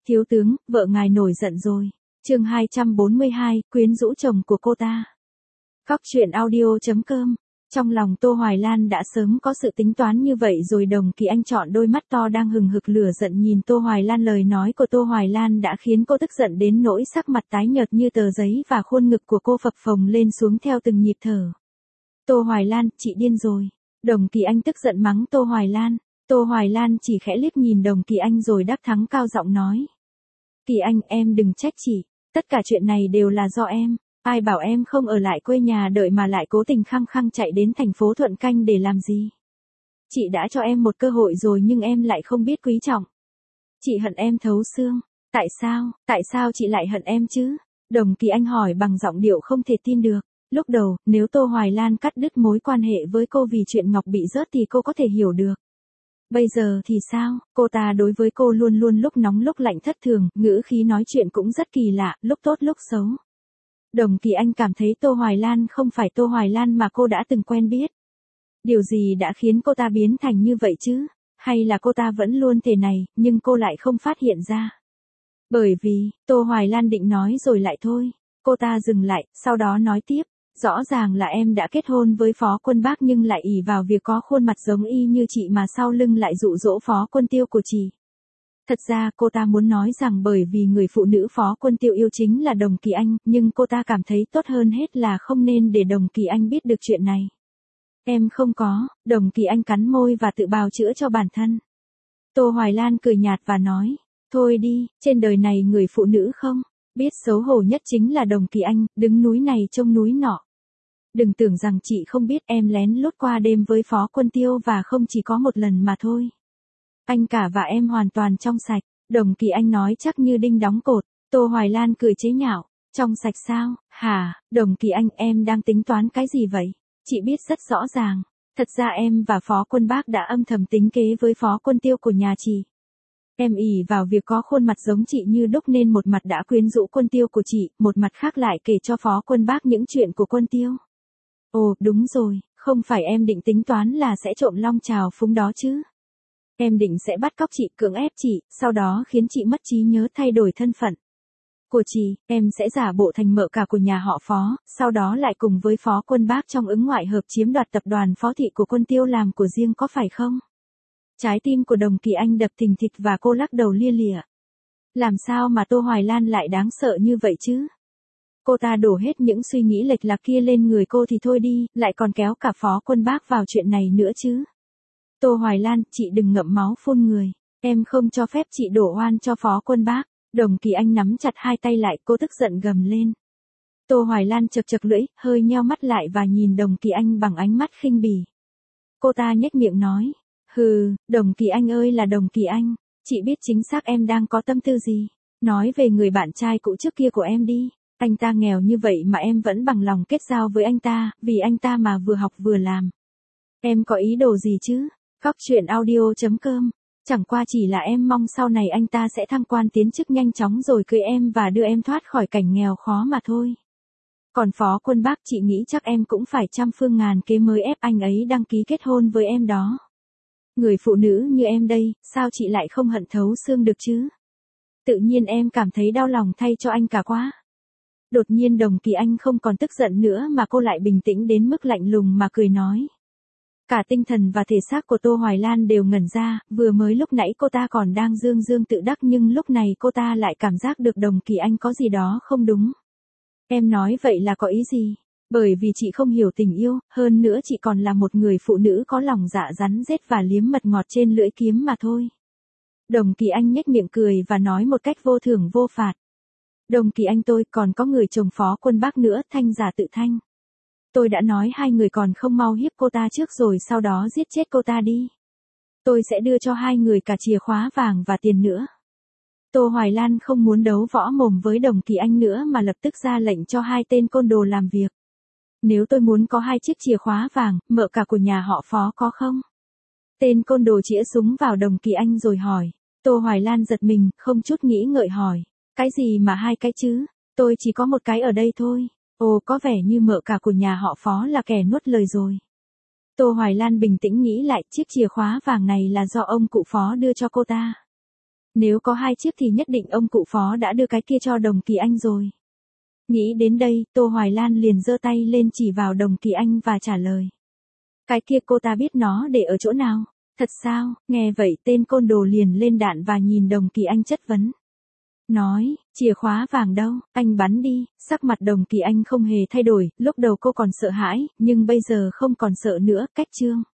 Thiếu tướng, vợ ngài nổi giận rồi. Chương 242, quyến rũ chồng của cô ta. Cóc truyện audio.com. Trong lòng Tô Hoài Lan đã sớm có sự tính toán như vậy rồi. Đồng Kỳ Anh chọn đôi mắt to đang hừng hực lửa giận nhìn Tô Hoài Lan. Lời nói của Tô Hoài Lan đã khiến cô tức giận đến nỗi sắc mặt tái nhợt như tờ giấy và khuôn ngực của cô phập phồng lên xuống theo từng nhịp thở. Tô Hoài Lan, chị điên rồi. Đồng Kỳ Anh tức giận mắng Tô Hoài Lan. Tô Hoài Lan chỉ khẽ liếc nhìn Đồng Kỳ Anh rồi đáp thắng cao giọng nói. Kỳ Anh, em đừng trách chị. Tất cả chuyện này đều là do em. Ai bảo em không ở lại quê nhà đợi mà lại cố tình khăng khăng chạy đến thành phố Thuận Canh để làm gì? Chị đã cho em một cơ hội rồi nhưng em lại không biết quý trọng. Chị hận em thấu xương. Tại sao chị lại hận em chứ? Đồng Kỳ Anh hỏi bằng giọng điệu không thể tin được. Lúc đầu, nếu Tô Hoài Lan cắt đứt mối quan hệ với cô vì chuyện Ngọc bị rớt thì cô có thể hiểu được. Bây giờ thì sao? Cô ta đối với cô luôn luôn lúc nóng lúc lạnh thất thường, ngữ khí nói chuyện cũng rất kỳ lạ, lúc tốt lúc xấu. Đồng Kỳ Anh cảm thấy Tô Hoài Lan không phải Tô Hoài Lan mà cô đã từng quen biết. Điều gì đã khiến cô ta biến thành như vậy chứ? Hay là cô ta vẫn luôn thế này, nhưng cô lại không phát hiện ra? Bởi vì, Tô Hoài Lan định nói rồi lại thôi. Cô ta dừng lại, sau đó nói tiếp. Rõ ràng là em đã kết hôn với Phó Quân Bác nhưng lại ỷ vào việc có khuôn mặt giống y như chị mà sau lưng lại dụ dỗ Phó Quân Tiêu của chị. Thật ra cô ta muốn nói rằng bởi vì người phụ nữ Phó Quân Tiêu yêu chính là Đồng Kỳ Anh, nhưng cô ta cảm thấy tốt hơn hết là không nên để Đồng Kỳ Anh biết được chuyện này. Em không có. Đồng Kỳ Anh cắn môi và tự bào chữa cho bản thân. Tô Hoài Lan cười nhạt và nói, thôi đi, trên đời này người phụ nữ không biết xấu hổ nhất chính là Đồng Kỳ Anh, đứng núi này trông núi nọ. Đừng tưởng rằng chị không biết em lén lút qua đêm với Phó Quân Tiêu và không chỉ có một lần mà thôi. Anh cả và em hoàn toàn trong sạch. Đồng Kỳ Anh nói chắc như đinh đóng cột. Tô Hoài Lan cười chế nhạo. Trong sạch sao? Hả? Đồng Kỳ Anh, em đang tính toán cái gì vậy? Chị biết rất rõ ràng. Thật ra em và Phó Quân Bác đã âm thầm tính kế với Phó Quân Tiêu của nhà chị. Em ỷ vào việc có khuôn mặt giống chị như đúc nên một mặt đã quyến rũ Quân Tiêu của chị, một mặt khác lại kể cho Phó Quân Bác những chuyện của Quân Tiêu. Ồ, đúng rồi, không phải em định tính toán là sẽ trộm long trào phúng đó chứ? Em định sẽ bắt cóc chị, cưỡng ép chị, sau đó khiến chị mất trí nhớ thay đổi thân phận của chị, em sẽ giả bộ thành mợ cả của nhà họ Phó, sau đó lại cùng với Phó Quân Bác trong ứng ngoại hợp chiếm đoạt tập đoàn Phó Thị của Quân Tiêu làm của riêng có phải không? Trái tim của Đồng Kỳ Anh đập thình thịch và cô lắc đầu lia lịa. Làm sao mà Tô Hoài Lan lại đáng sợ như vậy chứ? Cô ta đổ hết những suy nghĩ lệch lạc kia lên người cô thì thôi đi, lại còn kéo cả Phó Quân Bác vào chuyện này nữa chứ. Tô Hoài Lan, chị đừng ngậm máu phun người. Em không cho phép chị đổ oan cho Phó Quân Bác. Đồng Kỳ Anh nắm chặt hai tay lại, cô tức giận gầm lên. Tô Hoài Lan chật chật lưỡi, hơi nheo mắt lại và nhìn Đồng Kỳ Anh bằng ánh mắt khinh bỉ. Cô ta nhếch miệng nói. Hừ, Đồng Kỳ Anh ơi là Đồng Kỳ Anh. Chị biết chính xác em đang có tâm tư gì. Nói về người bạn trai cũ trước kia của em đi. Anh ta nghèo như vậy mà em vẫn bằng lòng kết giao với anh ta, vì anh ta mà vừa học vừa làm. Em có ý đồ gì chứ? Cóc truyện audio.com. Chẳng qua chỉ là em mong sau này anh ta sẽ thăng quan tiến chức nhanh chóng rồi cưới em và đưa em thoát khỏi cảnh nghèo khó mà thôi. Còn Phó Quân Bác, chị nghĩ chắc em cũng phải trăm phương ngàn kế mới ép anh ấy đăng ký kết hôn với em đó. Người phụ nữ như em đây, sao chị lại không hận thấu xương được chứ? Tự nhiên em cảm thấy đau lòng thay cho anh cả quá. Đột nhiên Đồng Kỳ Anh không còn tức giận nữa mà cô lại bình tĩnh đến mức lạnh lùng mà cười nói. Cả tinh thần và thể xác của Tô Hoài Lan đều ngẩn ra, vừa mới lúc nãy cô ta còn đang dương dương tự đắc nhưng lúc này cô ta lại cảm giác được Đồng Kỳ Anh có gì đó không đúng. Em nói vậy là có ý gì? Bởi vì chị không hiểu tình yêu, hơn nữa chị còn là một người phụ nữ có lòng dạ rắn rết và liếm mật ngọt trên lưỡi kiếm mà thôi. Đồng Kỳ Anh nhếch miệng cười và nói một cách vô thưởng vô phạt. Đồng Kỳ Anh, tôi còn có người chồng Phó Quân Bác nữa, Thanh giả tự thanh. Tôi đã nói hai người còn không mau hiếp cô ta trước rồi sau đó giết chết cô ta đi. Tôi sẽ đưa cho hai người cả chìa khóa vàng và tiền nữa. Tô Hoài Lan không muốn đấu võ mồm với Đồng Kỳ Anh nữa mà lập tức ra lệnh cho hai tên côn đồ làm việc. Nếu tôi muốn có hai chiếc chìa khóa vàng, mợ cả của nhà họ Phó có không? Tên côn đồ chĩa súng vào Đồng Kỳ Anh rồi hỏi. Tô Hoài Lan giật mình, không chút nghĩ ngợi hỏi. Cái gì mà hai cái chứ? Tôi chỉ có một cái ở đây thôi. Ồ, có vẻ như mợ cả của nhà họ Phó là kẻ nuốt lời rồi. Tô Hoài Lan bình tĩnh nghĩ lại, chiếc chìa khóa vàng này là do ông cụ Phó đưa cho cô ta. Nếu có 2 chiếc thì nhất định ông cụ phó đã đưa cái kia cho Đồng Kỳ Anh rồi. Nghĩ đến đây, Tô Hoài Lan liền giơ tay lên chỉ vào Đồng Kỳ Anh và trả lời. Cái kia cô ta biết nó để ở chỗ nào? Thật sao? Nghe vậy tên côn đồ liền lên đạn và nhìn Đồng Kỳ Anh chất vấn. Nói, chìa khóa vàng đâu, anh bắn đi. Sắc mặt Đồng Kỳ Anh không hề thay đổi, lúc đầu cô còn sợ hãi, nhưng bây giờ không còn sợ nữa, cách chương.